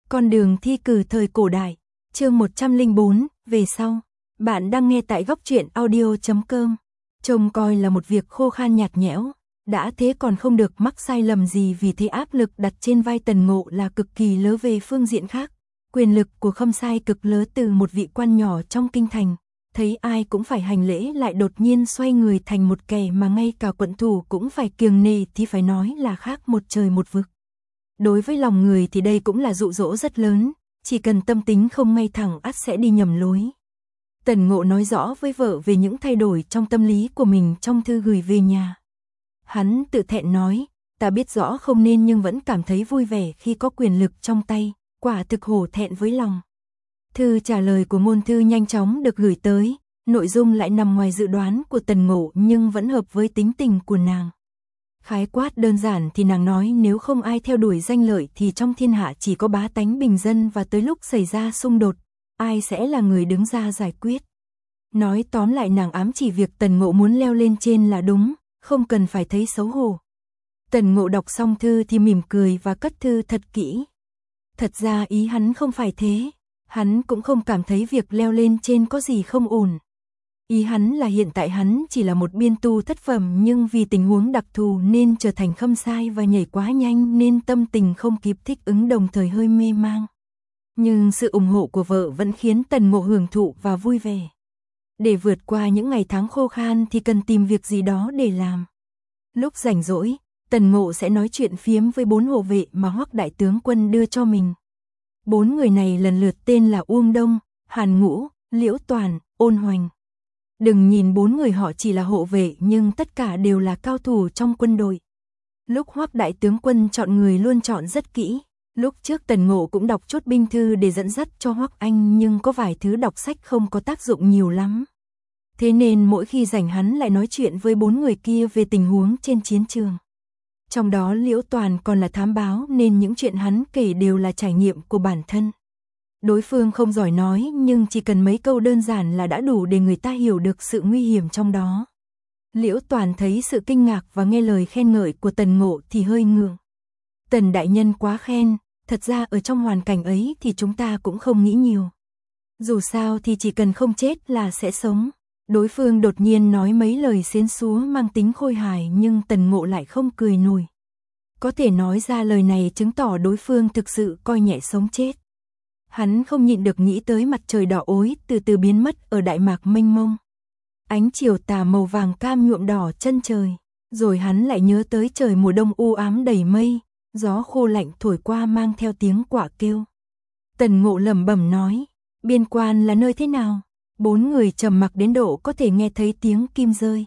Con đường thi cử thời cổ đại, chương 104, về sau. Bạn đang nghe tại góc truyện audio.com. Trông coi là một việc khô khan nhạt nhẽo, đã thế còn không được mắc sai lầm gì, vì thế áp lực đặt trên vai Tần Ngộ là cực kỳ lớn. Về phương diện khác, quyền lực của Khâm Sai cực lớn từ một vị quan nhỏ trong kinh thành, thấy ai cũng phải hành lễ, lại đột nhiên xoay người thành một kẻ mà ngay cả quận thủ cũng phải kiêng nể, thì phải nói là khác một trời một vực. Đối với lòng người thì đây cũng là dụ dỗ rất lớn, chỉ cần tâm tính không ngay thẳng ắt sẽ đi nhầm lối. Tần Ngộ nói rõ với vợ về những thay đổi trong tâm lý của mình trong thư gửi về nhà. Hắn tự thẹn nói, ta biết rõ không nên nhưng vẫn cảm thấy vui vẻ khi có quyền lực trong tay, quả thực hổ thẹn với lòng. Thư trả lời của Ngôn Thư nhanh chóng được gửi tới, nội dung lại nằm ngoài dự đoán của Tần Ngộ nhưng vẫn hợp với tính tình của nàng. Khái quát đơn giản thì nàng nói nếu không ai theo đuổi danh lợi thì trong thiên hạ chỉ có bá tánh bình dân, và tới lúc xảy ra xung đột, ai sẽ là người đứng ra giải quyết. Nói tóm lại, nàng ám chỉ việc Tần Ngộ muốn leo lên trên là đúng, không cần phải thấy xấu hổ. Tần Ngộ đọc xong thư thì mỉm cười và cất thư thật kỹ. Thật ra ý hắn không phải thế, hắn cũng không cảm thấy việc leo lên trên có gì không ổn. Ý hắn là hiện tại hắn chỉ là một biên tu thất phẩm, nhưng vì tình huống đặc thù nên trở thành Khâm Sai và nhảy quá nhanh nên tâm tình không kịp thích ứng, đồng thời hơi mê mang. Nhưng sự ủng hộ của vợ vẫn khiến Tần Ngộ hưởng thụ và vui vẻ. Để vượt qua những ngày tháng khô khan thì cần tìm việc gì đó để làm. Lúc rảnh rỗi, Tần Ngộ sẽ nói chuyện phiếm với 4 hộ vệ mà Hoắc đại tướng quân đưa cho mình. 4 người này lần lượt tên là Uông Đông, Hàn Ngũ, Liễu Toàn, Ôn Hoành. Đừng nhìn 4 người họ chỉ là hộ vệ nhưng tất cả đều là cao thủ trong quân đội. Lúc Hoắc đại tướng quân chọn người luôn chọn rất kỹ. Lúc trước Tần Ngộ cũng đọc chốt binh thư để dẫn dắt cho Hoắc Anh, nhưng có vài thứ đọc sách không có tác dụng nhiều lắm. Thế nên mỗi khi rảnh hắn lại nói chuyện với 4 người kia về tình huống trên chiến trường. Trong đó Liễu Toàn còn là thám báo nên những chuyện hắn kể đều là trải nghiệm của bản thân. Đối phương không giỏi nói nhưng chỉ cần mấy câu đơn giản là đã đủ để người ta hiểu được sự nguy hiểm trong đó. Liễu Toàn thấy sự kinh ngạc và nghe lời khen ngợi của Tần Ngộ thì hơi ngượng. Tần đại nhân quá khen, thật ra ở trong hoàn cảnh ấy thì chúng ta cũng không nghĩ nhiều. Dù sao thì chỉ cần không chết là sẽ sống. Đối phương đột nhiên nói mấy lời xến xúa mang tính khôi hài nhưng Tần Ngộ lại không cười nổi. Có thể nói ra lời này chứng tỏ đối phương thực sự coi nhẹ sống chết. Hắn không nhịn được nghĩ tới mặt trời đỏ ối từ từ biến mất ở đại mạc mênh mông. Ánh chiều tà màu vàng cam nhuộm đỏ chân trời. Rồi hắn lại nhớ tới trời mùa đông u ám đầy mây, gió khô lạnh thổi qua mang theo tiếng quạ kêu. Tần Ngộ lẩm bẩm nói, biên quan là nơi thế nào? 4 người trầm mặc đến độ có thể nghe thấy tiếng kim rơi.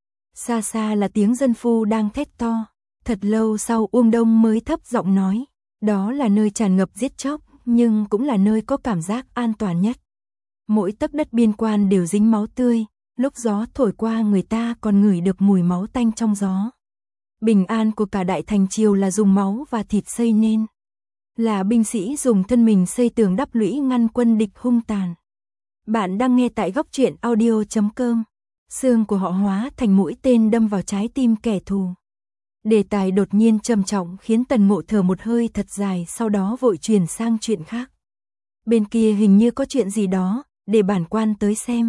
Xa xa là tiếng dân phu đang thét to. Thật lâu sau Uông Đông mới thấp giọng nói, đó là nơi tràn ngập giết chóc, nhưng cũng là nơi có cảm giác an toàn nhất. Mỗi tấc đất biên quan đều dính máu tươi, lúc gió thổi qua người ta còn ngửi được mùi máu tanh trong gió. Bình an của cả đại thành triều là dùng máu và thịt xây nên. Là binh sĩ dùng thân mình xây tường đắp lũy ngăn quân địch hung tàn. Bạn đang nghe tại góc truyện audio.com. Xương của họ hóa thành mũi tên đâm vào trái tim kẻ thù. Đề tài đột nhiên trầm trọng khiến Tần Ngộ thở một hơi thật dài, sau đó vội chuyển sang chuyện khác. Bên kia hình như có chuyện gì đó, để bản quan tới xem.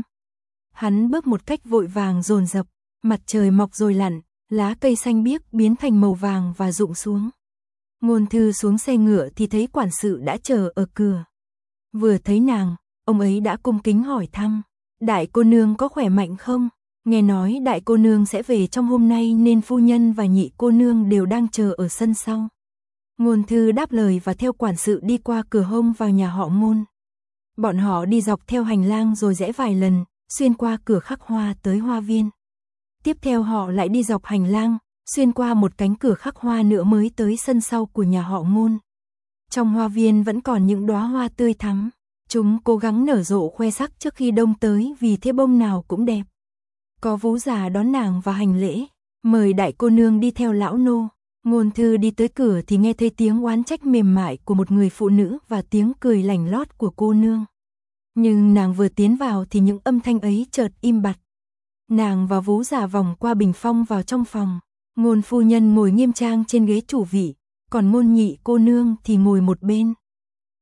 Hắn bước một cách vội vàng dồn dập, mặt trời mọc rồi lặn, lá cây xanh biếc biến thành màu vàng và rụng xuống. Ngôn Thư xuống xe ngựa thì thấy quản sự đã chờ ở cửa. Vừa thấy nàng, ông ấy đã cung kính hỏi thăm, đại cô nương có khỏe mạnh không? Nghe nói đại cô nương sẽ về trong hôm nay nên phu nhân và nhị cô nương đều đang chờ ở sân sau. Ngôn Thư đáp lời và theo quản sự đi qua cửa hông vào nhà họ Ngôn. Bọn họ đi dọc theo hành lang rồi rẽ vài lần, xuyên qua cửa khắc hoa tới hoa viên. Tiếp theo họ lại đi dọc hành lang, xuyên qua một cánh cửa khắc hoa nữa mới tới sân sau của nhà họ Ngôn. Trong hoa viên vẫn còn những đóa hoa tươi thắm. Chúng cố gắng nở rộ khoe sắc trước khi đông tới, vì thế bông nào cũng đẹp. Có vú già đón nàng và hành lễ, mời đại cô nương đi theo lão nô. Ngôn Thư đi tới cửa thì nghe thấy tiếng oán trách mềm mại của một người phụ nữ và tiếng cười lành lót của cô nương. Nhưng nàng vừa tiến vào thì những âm thanh ấy chợt im bặt. Nàng và vú già vòng qua bình phong vào trong phòng. Ngôn phu nhân ngồi nghiêm trang trên ghế chủ vị, còn Ngôn nhị cô nương thì ngồi một bên.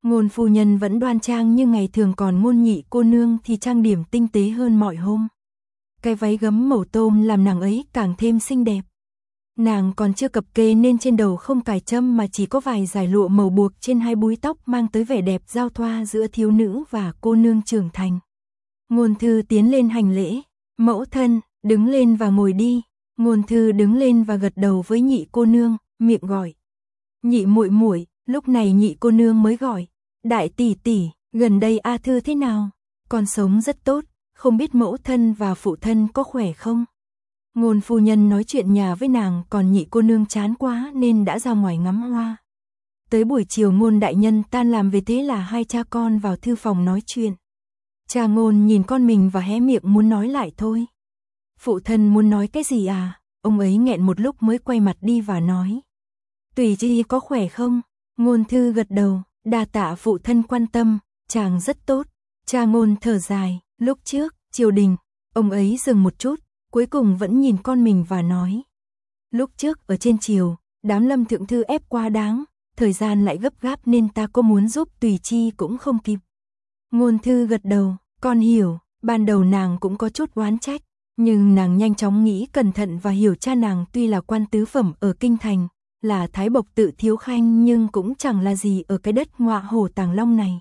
Ngôn phu nhân vẫn đoan trang như ngày thường, còn Ngôn nhị cô nương thì trang điểm tinh tế hơn mọi hôm. Cái váy gấm màu tôm làm nàng ấy càng thêm xinh đẹp. Nàng còn chưa cập kê nên trên đầu không cài trâm mà chỉ có vài dải lụa màu buộc trên hai búi tóc, mang tới vẻ đẹp giao thoa giữa thiếu nữ và cô nương trưởng thành. Ngôn Thư tiến lên hành lễ, "Mẫu thân, đứng lên và ngồi đi." Ngôn Thư đứng lên và gật đầu với nhị cô nương, miệng gọi, "Nhị muội muội." Lúc này nhị cô nương mới gọi, "Đại tỷ tỷ, gần đây A Thư thế nào?" "Con sống rất tốt, không biết mẫu thân và phụ thân có khỏe không?" Ngôn phu nhân nói chuyện nhà với nàng, còn nhị cô nương chán quá nên đã ra ngoài ngắm hoa. Tới buổi chiều Ngôn đại nhân tan làm về, thế là hai cha con vào thư phòng nói chuyện. Cha Ngôn nhìn con mình và hé miệng muốn nói lại thôi. "Phụ thân muốn nói cái gì à?" Ông ấy nghẹn một lúc mới quay mặt đi và nói, "Tùy Chi có khỏe không?" Ngôn Thư gật đầu, "Đa tạ phụ thân quan tâm, chàng rất tốt." Cha Ngôn thở dài, "Lúc trước, triều đình." Ông ấy dừng một chút, cuối cùng vẫn nhìn con mình và nói, "Lúc trước ở trên triều, đám Lâm thượng thư ép quá đáng, thời gian lại gấp gáp nên ta có muốn giúp Tùy Chi cũng không kịp." Ngôn Thư gật đầu, "Con hiểu." Ban đầu nàng cũng có chút oán trách, nhưng nàng nhanh chóng nghĩ cẩn thận và hiểu cha nàng tuy là quan tứ phẩm ở kinh thành, là thái bộc tự thiếu khanh, nhưng cũng chẳng là gì ở cái đất ngọa hổ Tàng Long này.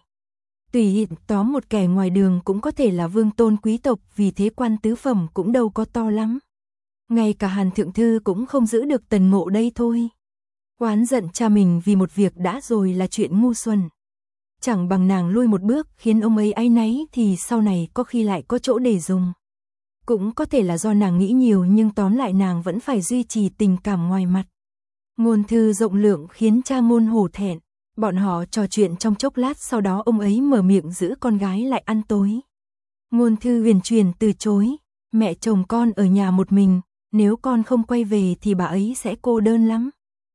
Tùy tóm một kẻ ngoài đường cũng có thể là vương tôn quý tộc, vì thế quan tứ phẩm cũng đâu có to lắm. Ngay cả Hàn thượng thư cũng không giữ được Tần Ngộ đây thôi. Oán giận cha mình vì một việc đã rồi là chuyện ngu xuẩn. Chẳng bằng nàng lui một bước khiến ông ấy áy náy thì sau này có khi lại có chỗ để dùng. Cũng có thể là do nàng nghĩ nhiều, nhưng tóm lại nàng vẫn phải duy trì tình cảm ngoài mặt. Ngôn Thư rộng lượng khiến cha Ngôn hổ thẹn. Bọn họ trò chuyện trong chốc lát, sau đó ông ấy mở miệng giữ con gái lại ăn tối. Ngôn Thư huyền chuyển từ chối, "Mẹ chồng con ở nhà một mình, nếu con không quay về thì bà ấy sẽ cô đơn lắm."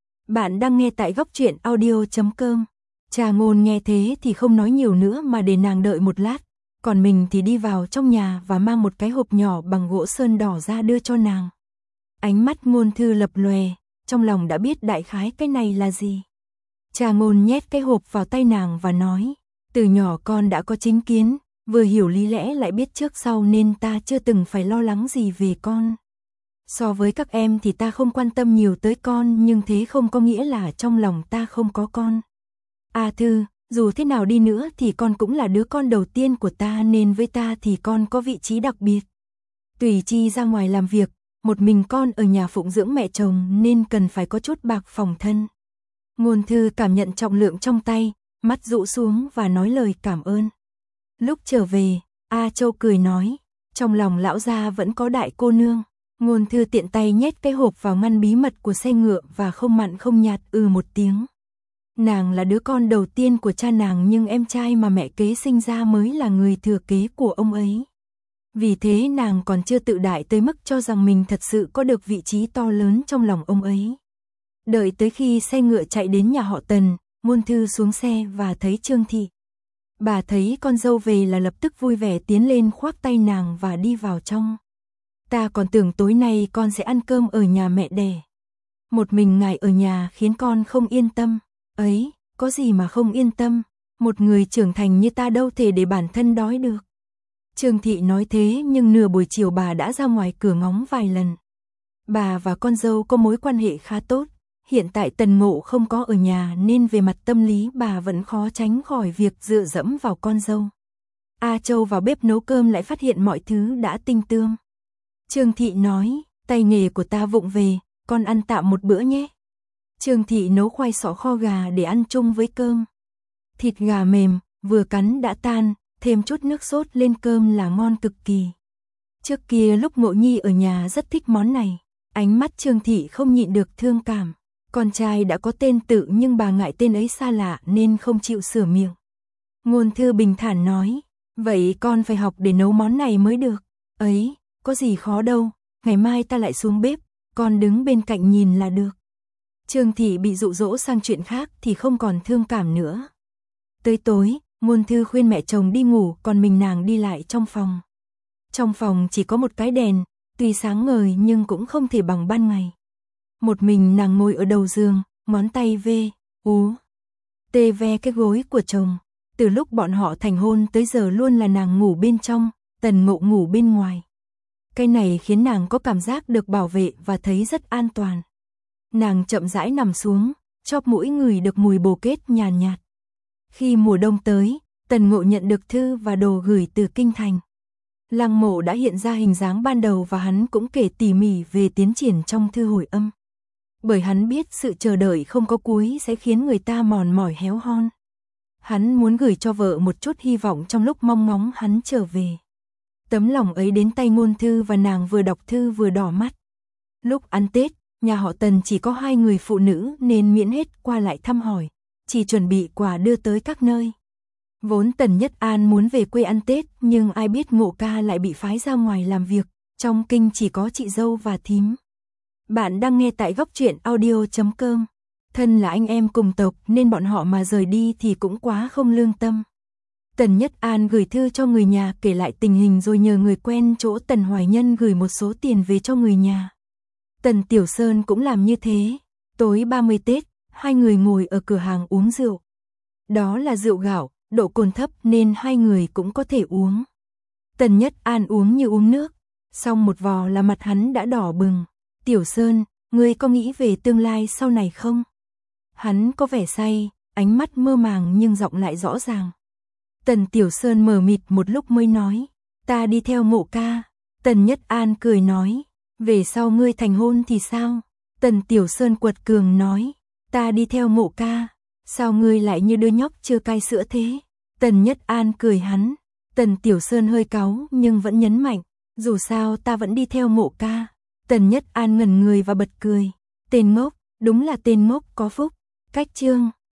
Bạn đang nghe tại Góc Truyện Audio.com. Cha Ngôn nghe thế thì không nói nhiều nữa mà để nàng đợi một lát, còn mình thì đi vào trong nhà và mang một cái hộp nhỏ bằng gỗ sơn đỏ ra đưa cho nàng. Ánh mắt Ngôn Thư lập lòe, trong lòng đã biết đại khái cái này là gì. Cha Ngôn nhét cái hộp vào tay nàng và nói, "Từ nhỏ con đã có chính kiến, vừa hiểu lý lẽ lại biết trước sau nên ta chưa từng phải lo lắng gì về con. So với các em thì ta không quan tâm nhiều tới con, nhưng thế không có nghĩa là trong lòng ta không có con. A Thư, dù thế nào đi nữa thì con cũng là đứa con đầu tiên của ta, nên với ta thì con có vị trí đặc biệt. Tùy Chi ra ngoài làm việc, một mình con ở nhà phụng dưỡng mẹ chồng nên cần phải có chút bạc phòng thân." Ngôn Thư cảm nhận trọng lượng trong tay, mắt rũ xuống và nói lời cảm ơn. Lúc trở về, A Châu cười nói, "Trong lòng lão gia vẫn có đại cô nương." Ngôn Thư tiện tay nhét cái hộp vào ngăn bí mật của xe ngựa và không mặn không nhạt một tiếng. Nàng là đứa con đầu tiên của cha nàng, nhưng em trai mà mẹ kế sinh ra mới là người thừa kế của ông ấy. Vì thế nàng còn chưa tự đại tới mức cho rằng mình thật sự có được vị trí to lớn trong lòng ông ấy. Đợi tới khi xe ngựa chạy đến nhà họ Tần, Ngôn Thư xuống xe và thấy Trương Thị. Bà thấy con dâu về là lập tức vui vẻ tiến lên khoác tay nàng và đi vào trong. "Ta còn tưởng tối nay con sẽ ăn cơm ở nhà mẹ đẻ. Một mình ngài ở nhà khiến con không yên tâm." "Ấy, có gì mà không yên tâm, một người trưởng thành như ta đâu thể để bản thân đói được." Trương Thị nói thế nhưng nửa buổi chiều bà đã ra ngoài cửa ngóng vài lần. Bà và con dâu có mối quan hệ khá tốt, hiện tại Tần Ngộ không có ở nhà nên về mặt tâm lý bà vẫn khó tránh khỏi việc dựa dẫm vào con dâu. A Châu vào bếp nấu cơm lại phát hiện mọi thứ đã tinh tươm. Trương Thị nói, "Tay nghề của ta vụng về, con ăn tạm một bữa nhé." Trương Thị nấu khoai sọ kho gà để ăn chung với cơm. Thịt gà mềm, vừa cắn đã tan, thêm chút nước sốt lên cơm là ngon cực kỳ. Trước kia lúc Ngộ Nhi ở nhà rất thích món này, ánh mắt Trương Thị không nhịn được thương cảm. Con trai đã có tên tự nhưng bà ngại tên ấy xa lạ nên không chịu sửa miệng. Ngôn Thư bình thản nói, "Vậy con phải học để nấu món này mới được." "Ấy, có gì khó đâu, ngày mai ta lại xuống bếp, con đứng bên cạnh nhìn là được." Trương Thị bị dụ dỗ sang chuyện khác thì không còn thương cảm nữa. Tới tối, Ngôn Thư khuyên mẹ chồng đi ngủ, còn mình nàng đi lại trong phòng. Trong phòng chỉ có một cái đèn, tuy sáng ngời nhưng cũng không thể bằng ban ngày. Một mình nàng ngồi ở đầu giường, ngón tay vê, ú. tê ve cái gối của chồng. Từ lúc bọn họ thành hôn tới giờ luôn là nàng ngủ bên trong, Tần Ngộ ngủ bên ngoài. Cái này khiến nàng có cảm giác được bảo vệ và thấy rất an toàn. Nàng chậm rãi nằm xuống, chóp mũi ngửi được mùi bồ kết nhàn nhạt. Khi mùa đông tới, Tần Ngộ nhận được thư và đồ gửi từ kinh thành. Lăng Mộ đã hiện ra hình dáng ban đầu và hắn cũng kể tỉ mỉ về tiến triển trong thư hồi âm. Bởi hắn biết sự chờ đợi không có cuối sẽ khiến người ta mòn mỏi héo hon. Hắn muốn gửi cho vợ một chút hy vọng trong lúc mong ngóng hắn trở về. Tấm lòng ấy đến tay Ngôn Thư và nàng vừa đọc thư vừa đỏ mắt. Lúc ăn Tết, nhà họ Tần chỉ có 2 người phụ nữ nên miễn hết qua lại thăm hỏi, chỉ chuẩn bị quà đưa tới các nơi. Vốn Tần Nhất An muốn về quê ăn Tết nhưng ai biết Ngộ ca lại bị phái ra ngoài làm việc, trong kinh chỉ có chị dâu và thím. Bạn đang nghe tại góc truyện audio.com. Thân là anh em cùng tộc nên bọn họ mà rời đi thì cũng quá không lương tâm. Tần Nhất An gửi thư cho người nhà kể lại tình hình rồi nhờ người quen chỗ Tần Hoài Nhân gửi một số tiền về cho người nhà. Tần Tiểu Sơn cũng làm như thế. Tối 30 Tết, 2 người ngồi ở cửa hàng uống rượu. Đó là rượu gạo, độ cồn thấp nên 2 người cũng có thể uống. Tần Nhất An uống như uống nước, xong một vò là mặt hắn đã đỏ bừng. Tiểu Sơn, ngươi có nghĩ về tương lai sau này không? Hắn có vẻ say, ánh mắt mơ màng nhưng giọng lại rõ ràng. Tần Tiểu Sơn mờ mịt một lúc mới nói, ta đi theo Ngộ ca. Tần Nhất An cười nói, về sau ngươi thành hôn thì sao? Tần Tiểu Sơn quật cường nói, ta đi theo Ngộ ca, sao ngươi lại như đứa nhóc chưa cai sữa thế? Tần Nhất An cười hắn. Tần Tiểu Sơn hơi cáu nhưng vẫn nhấn mạnh, dù sao ta vẫn đi theo Ngộ ca. Tần Nhất An ngẩn người và bật cười, tên ngốc, đúng là tên ngốc có phúc. Cách chương